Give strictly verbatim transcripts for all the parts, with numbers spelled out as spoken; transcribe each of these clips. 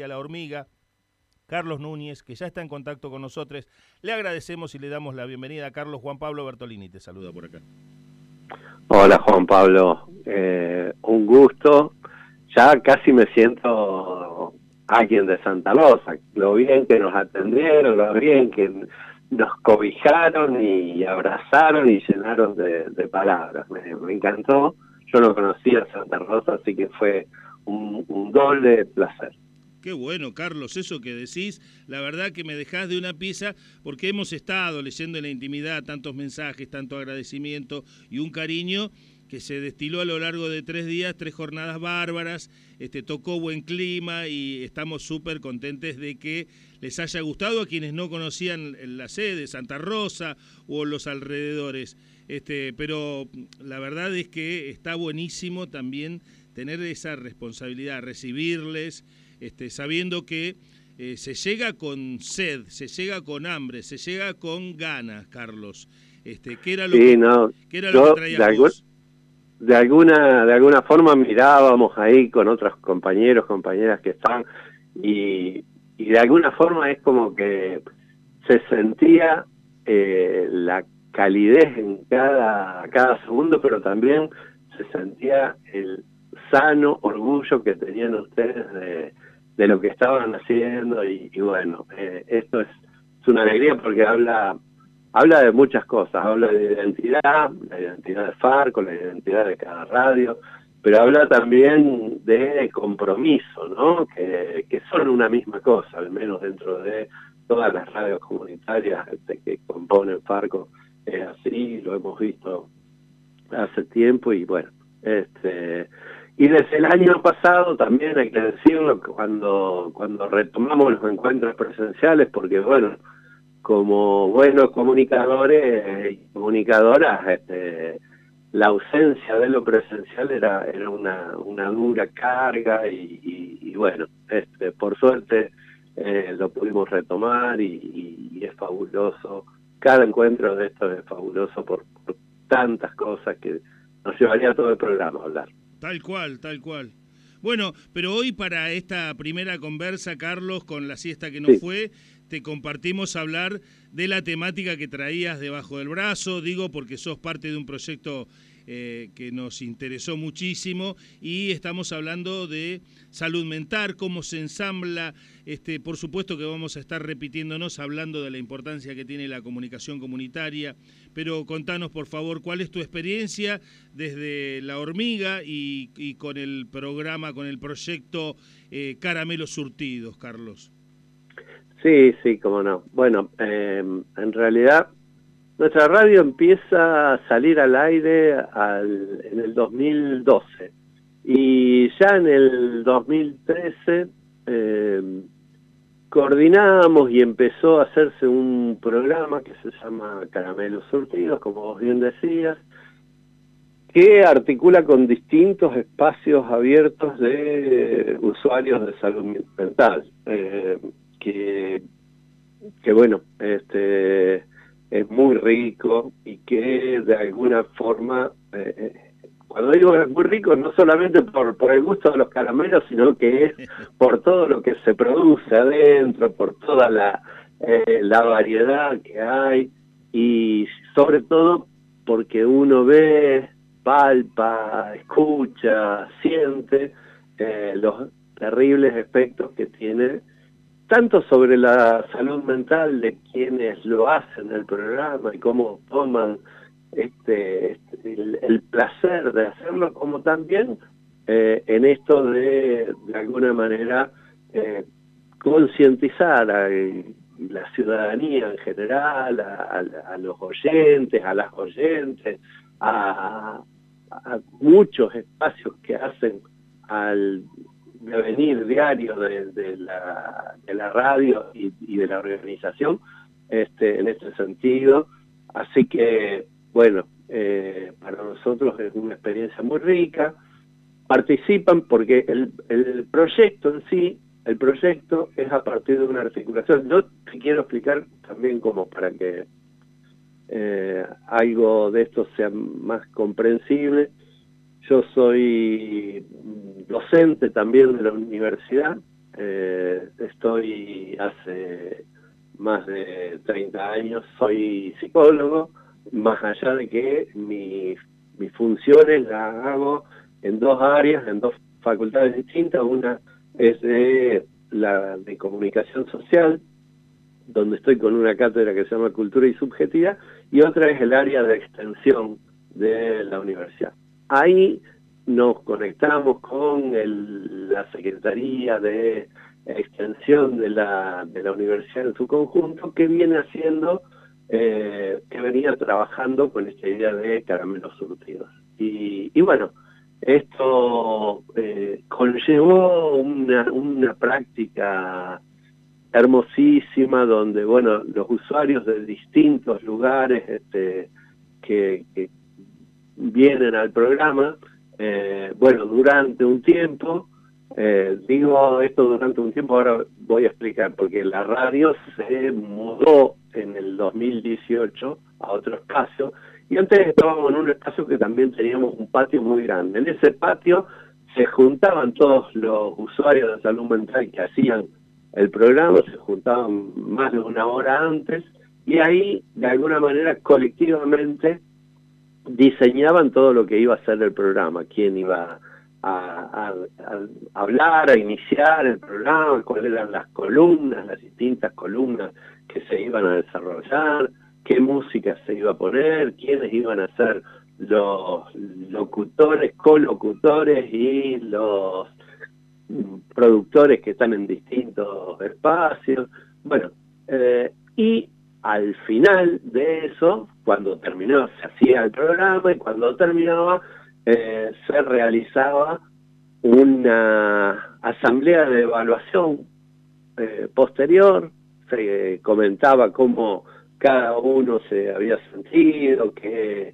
Comunitaria La Hormiga, Carlos Núñez, que ya está en contacto con nosotros. Le agradecemos y le damos la bienvenida a Carlos. Juan Pablo Bertolini te saluda por acá. Hola Juan Pablo, eh, un gusto. Ya casi me siento alguien de Santa Rosa. Lo bien que nos atendieron, lo bien que nos cobijaron y abrazaron y llenaron de, de palabras. Me, me encantó. Yo no conocía Santa Rosa, así que fue un, un doble placer. Qué bueno, Carlos, eso que decís, la verdad que me dejás de una pieza, porque hemos estado leyendo en la intimidad tantos mensajes, tanto agradecimiento y un cariño que se destiló a lo largo de tres días, tres jornadas bárbaras, este, tocó buen clima y estamos súper contentes de que les haya gustado a quienes no conocían la sede, Santa Rosa o los alrededores. Este, pero la verdad es que está buenísimo también tener esa responsabilidad, recibirles, este, sabiendo que eh, se llega con sed, se llega con hambre, se llega con ganas, Carlos. Este, ¿qué era lo, sí, que, no, ¿qué era lo que traías de vos? De alguna, de alguna forma mirábamos ahí con otros compañeros, compañeras que están, y, y de alguna forma es como que se sentía eh, la calidez en cada, cada segundo, pero también se sentía el sano orgullo que tenían ustedes de, de lo que estaban haciendo, y, y bueno, eh, esto es, es una alegría porque habla... Habla de muchas cosas, habla de identidad, la identidad de Farco, la identidad de cada radio, pero habla también de compromiso, ¿no? Que, que son una misma cosa, al menos dentro de todas las radios comunitarias este, que componen Farco, es así, lo hemos visto hace tiempo y bueno, este... Y desde el año pasado también hay que decirlo, cuando, cuando retomamos los encuentros presenciales, porque bueno, como buenos comunicadores y comunicadoras, este, la ausencia de lo presencial era, era una, una dura carga y, y, y bueno, este, por suerte eh, lo pudimos retomar y, y, y es fabuloso. Cada encuentro de estos es fabuloso por, por tantas cosas que nos llevaría todo el programa a hablar. Tal cual, tal cual. Bueno, pero hoy para esta primera conversa, Carlos, con la siesta que nos sí. fue, te compartimos hablar de la temática que traías debajo del brazo, digo porque sos parte de un proyecto eh, que nos interesó muchísimo y estamos hablando de salud mental, cómo se ensambla, este, por supuesto que vamos a estar repitiéndonos hablando de la importancia que tiene la comunicación comunitaria, pero contanos por favor cuál es tu experiencia desde La Hormiga y, y con el programa, con el proyecto eh, Caramelos Surtidos, Carlos. Sí, sí, cómo no. Bueno, eh, en realidad nuestra radio empieza a salir al aire al, en el dos mil doce y ya en el dos mil trece eh, coordinamos y empezó a hacerse un programa que se llama Caramelos Surtidos, como vos bien decías, que articula con distintos espacios abiertos de usuarios de salud mental. Eh, que, que bueno, este es muy rico y que de alguna forma, eh, cuando digo es muy rico, no solamente por, por el gusto de los caramelos, sino que es por todo lo que se produce adentro, por toda la, eh, la variedad que hay y sobre todo porque uno ve, palpa, escucha, siente eh, los terribles efectos que tiene tanto sobre la salud mental de quienes lo hacen el programa y cómo toman este, este el, el placer de hacerlo, como también eh, en esto de de alguna manera eh, concientizar a la ciudadanía en general, a, a, a los oyentes, a las oyentes, a, a muchos espacios que hacen al devenir diario de, de, la, de la radio y, y de la organización este, en este sentido. Así que, bueno, eh, para nosotros es una experiencia muy rica. Participan porque el, el proyecto en sí, el proyecto es a partir de una articulación. Yo te quiero explicar también como para que eh, algo de esto sea más comprensible. Yo soy docente también de la universidad, eh, estoy hace más de treinta años, soy psicólogo, más allá de que mi, mis funciones las hago en dos áreas, en dos facultades distintas. Una es de la de comunicación social, donde estoy con una cátedra que se llama Cultura y Subjetividad, y otra es el área de extensión de la universidad. Ahí nos conectamos con el, la Secretaría de Extensión de la, de la universidad en su conjunto, que viene haciendo, eh, que venía trabajando con esta idea de caramelos surtidos. Y, y bueno, esto eh, conllevó una, una práctica hermosísima, donde, bueno, los usuarios de distintos lugares este, que, que vienen al programa, eh, bueno, durante un tiempo, eh, digo esto durante un tiempo, ahora voy a explicar, porque la radio se mudó en el dos mil dieciocho a otro espacio, y antes estábamos en un espacio que también teníamos un patio muy grande. En ese patio se juntaban todos los usuarios de salud mental que hacían el programa, se juntaban más de una hora antes, y ahí, de alguna manera, colectivamente, diseñaban todo lo que iba a ser el programa, quién iba a, a, a hablar, a iniciar el programa, cuáles eran las columnas, las distintas columnas que se iban a desarrollar, qué música se iba a poner, quiénes iban a ser los locutores, colocutores y los productores que están en distintos espacios. Bueno, eh, y al final de eso, cuando terminó, se hacía el programa, y cuando terminaba, eh, se realizaba una asamblea de evaluación eh, posterior, se comentaba cómo cada uno se había sentido, qué,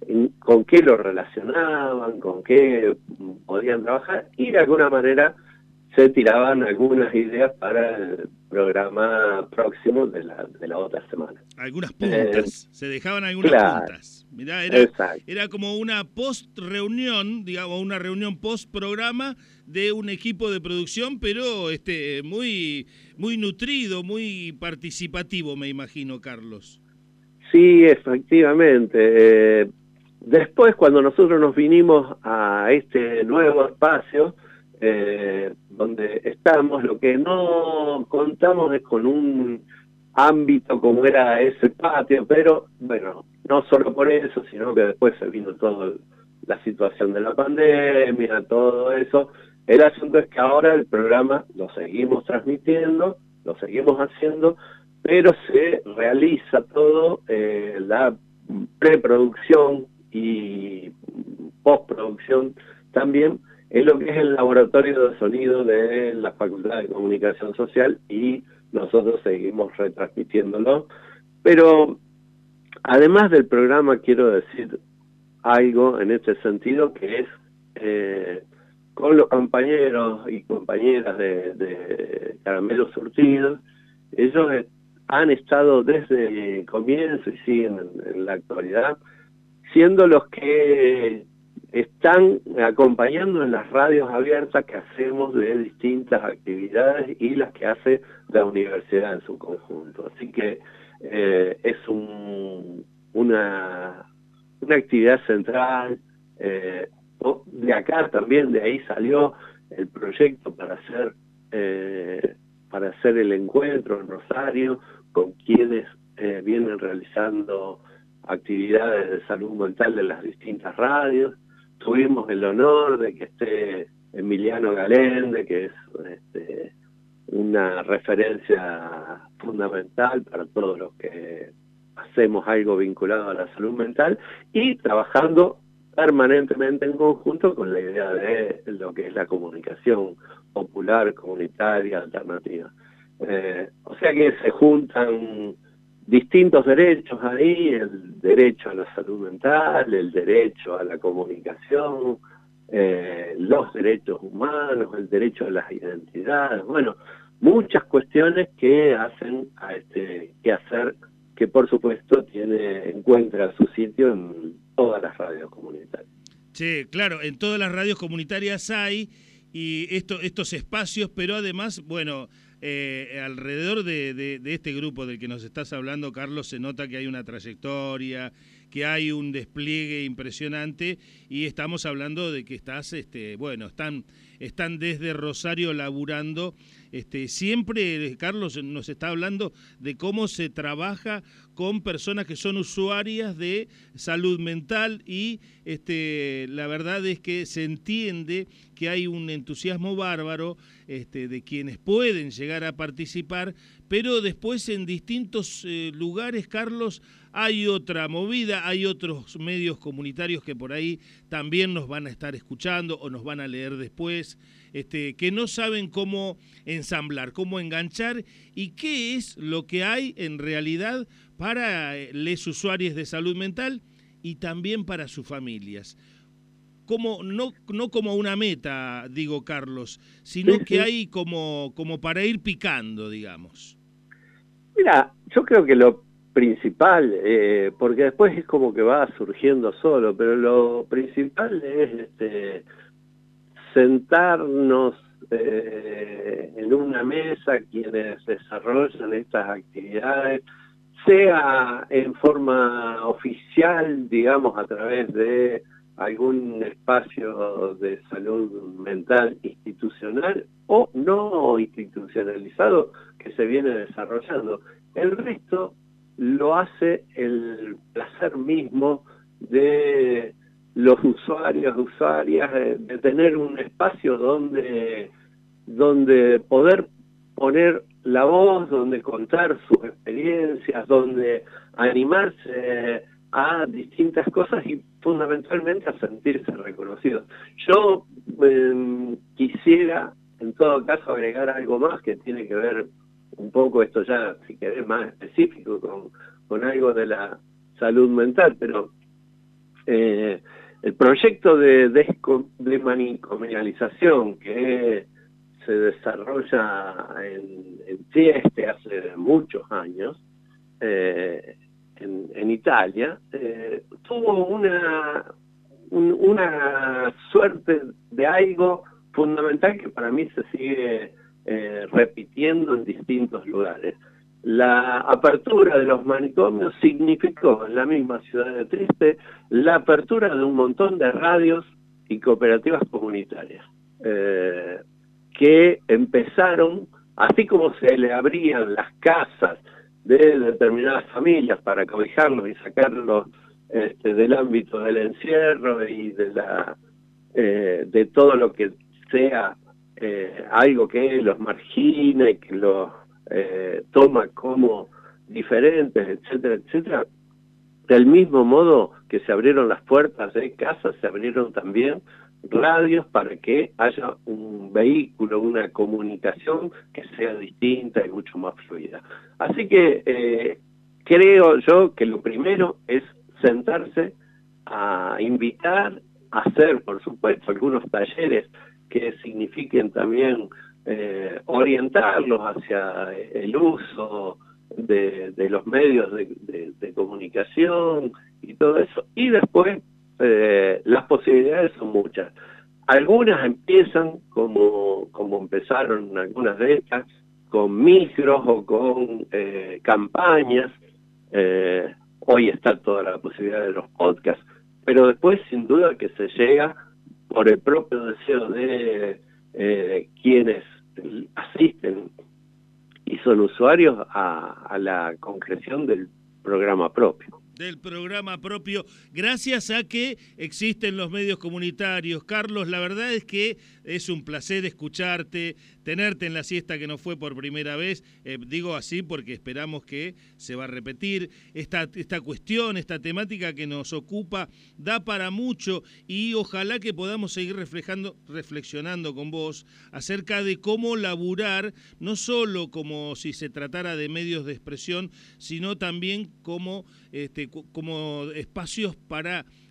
con qué lo relacionaban, con qué podían trabajar, y de alguna manera se tiraban algunas ideas para el programa próximo de la, de la otra semana. Algunas puntas, eh, se dejaban algunas claro, puntas. Mirá, era, era como una post-reunión, digamos, una reunión post-programa de un equipo de producción, pero este muy, muy nutrido, muy participativo, me imagino, Carlos. Sí, efectivamente. Eh, después, cuando nosotros nos vinimos a este nuevo espacio, Eh, donde estamos, lo que no contamos es con un ámbito como era ese patio, pero bueno, no solo por eso, sino que después se vino toda la situación de la pandemia, todo eso. El asunto es que ahora el programa lo seguimos transmitiendo, lo seguimos haciendo, pero se realiza todo, eh, la preproducción y postproducción también, es lo que es el laboratorio de sonido de la Facultad de Comunicación Social, y nosotros seguimos retransmitiéndolo. Pero además del programa, quiero decir algo en este sentido, que es eh, con los compañeros y compañeras de, de Caramelos Surtidos. Ellos han estado desde el comienzo y siguen en, en la actualidad siendo los que están acompañando en las radios abiertas que hacemos de distintas actividades y las que hace la universidad en su conjunto. Así que eh, es un, una, una actividad central. Eh, de acá también, de ahí salió el proyecto para hacer, eh, para hacer el encuentro en Rosario con quienes eh, vienen realizando actividades de salud mental de las distintas radios. Tuvimos el honor de que esté Emiliano Galende, que es este, una referencia fundamental para todos los que hacemos algo vinculado a la salud mental, y trabajando permanentemente en conjunto con la idea de lo que es la comunicación popular, comunitaria, alternativa. Eh, o sea que se juntan distintos derechos ahí, el derecho a la salud mental, el derecho a la comunicación, eh, los derechos humanos, el derecho a las identidades, bueno, muchas cuestiones que hacen a este quehacer que por supuesto tiene encuentra su sitio en todas las radios comunitarias. Sí, claro, en todas las radios comunitarias hay y esto, estos espacios, pero además, bueno, eh, alrededor de, de, de este grupo del que nos estás hablando, Carlos, se nota que hay una trayectoria, que hay un despliegue impresionante, y estamos hablando de que estás, este, bueno, están, están desde Rosario laburando. Este, siempre, Carlos, nos está hablando de cómo se trabaja con personas que son usuarias de salud mental, y este, la verdad es que se entiende que hay un entusiasmo bárbaro este, de quienes pueden llegar a participar, pero después en distintos eh, lugares, Carlos, hay otra movida, hay otros medios comunitarios que por ahí también nos van a estar escuchando o nos van a leer después, este, que no saben cómo ensamblar, cómo enganchar y qué es lo que hay en realidad para les usuarios de salud mental y también para sus familias. Como, no, no como una meta, digo, Carlos, sino sí, sí. que hay como, como para ir picando, digamos. Mira, yo creo que lo principal, eh, porque después es como que va surgiendo solo, pero lo principal es este, sentarnos eh, en una mesa quienes desarrollan estas actividades, sea en forma oficial, digamos, a través de algún espacio de salud mental institucional o no institucionalizado que se viene desarrollando. El resto lo hace el placer mismo de los usuarios, usuarias, de, de tener un espacio donde, donde poder poner la voz, donde contar sus experiencias, donde animarse a distintas cosas y fundamentalmente a sentirse reconocidos. Yo eh, quisiera, en todo caso, agregar algo más que tiene que ver un poco, esto ya, si querés, más específico con, con algo de la salud mental, pero eh, el proyecto de, de, de manicomialización que se desarrolla en, en Trieste hace muchos años, eh, en, en Italia, eh, tuvo una, un, una suerte de algo fundamental que para mí se sigue eh, repitiendo en distintos lugares. La apertura de los manicomios significó en la misma ciudad de Trieste la apertura de un montón de radios y cooperativas comunitarias eh, que empezaron, así como se le abrían las casas de determinadas familias para cobijarlos y sacarlos este, del ámbito del encierro y de la eh, de todo lo que sea eh, algo que los margina y que los eh, toma como diferentes, etcétera, etcétera. Del mismo modo que se abrieron las puertas de casas, se abrieron también radios para que haya un vehículo, una comunicación que sea distinta y mucho más fluida. Así que eh, creo yo que lo primero es sentarse a invitar, a hacer, por supuesto, algunos talleres que signifiquen también eh, orientarlos hacia el uso de, de los medios de, de, de comunicación y todo eso, y después eh, las posibilidades son muchas. Algunas empiezan como, como empezaron algunas de estas, con micros o con eh, campañas. Eh, hoy está toda la posibilidad de los podcasts, pero después sin duda que se llega por el propio deseo de eh, quienes asisten y son usuarios a, a la concreción del programa propio. Del programa propio, gracias a que existen los medios comunitarios. Carlos, la verdad es que es un placer escucharte, tenerte en la siesta que no fue por primera vez, eh, digo así porque esperamos que se va a repetir. Esta, esta cuestión, esta temática que nos ocupa da para mucho y ojalá que podamos seguir reflejando, reflexionando con vos acerca de cómo laburar, no solo como si se tratara de medios de expresión, sino también como... Este, como espacios para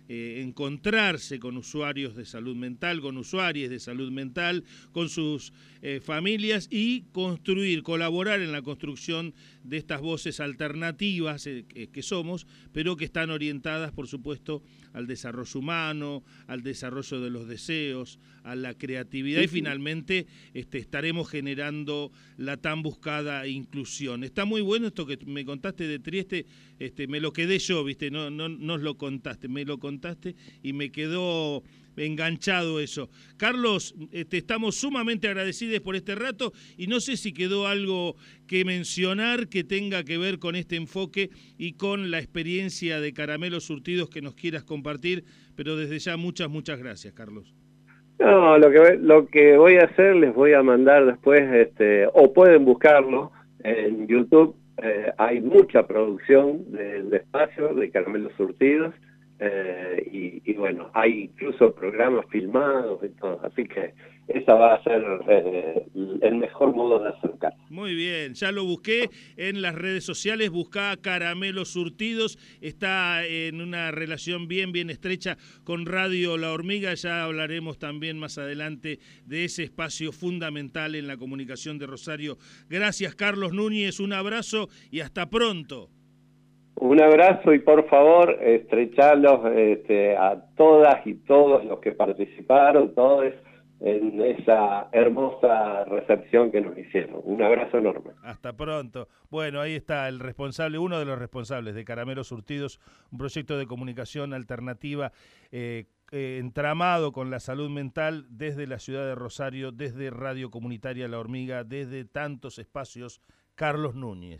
eh, encontrarse con usuarios de salud mental, con usuarias de salud mental, con sus eh, familias y construir, colaborar en la construcción de estas voces alternativas eh, que, que somos, pero que están orientadas, por supuesto, al desarrollo humano, al desarrollo de los deseos, a la creatividad y finalmente este, estaremos generando la tan buscada inclusión. Está muy bueno esto que me contaste de Trieste, este, me lo quedé yo, viste, no, no, no lo contaste, me lo contaste y me quedó enganchado eso. Carlos, este, estamos sumamente agradecidos por este rato y no sé si quedó algo que mencionar que tenga que ver con este enfoque y con la experiencia de Caramelos Surtidos que nos quieras compartir, pero desde ya muchas, muchas gracias, Carlos. No, lo que lo que voy a hacer, les voy a mandar después, este, o pueden buscarlo en YouTube, eh, hay mucha producción del de espacio de Caramelos Surtidos, eh, y, y bueno, hay incluso programas filmados y todo, así que esa va a ser eh, el mejor modo de acercar. Muy bien, ya lo busqué en las redes sociales, buscá Caramelos Surtidos, está en una relación bien, bien estrecha con Radio La Hormiga, ya hablaremos también más adelante de ese espacio fundamental en la comunicación de Rosario. Gracias, Carlos Núñez, un abrazo y hasta pronto. Un abrazo y por favor estrechalos este, a todas y todos los que participaron, todos en esa hermosa recepción que nos hicieron. Un abrazo enorme. Hasta pronto. Bueno, ahí está el responsable, uno de los responsables de Caramelos Surtidos, un proyecto de comunicación alternativa eh, eh, entramado con la salud mental desde la ciudad de Rosario, desde Radio Comunitaria La Hormiga, desde tantos espacios. Carlos Núñez.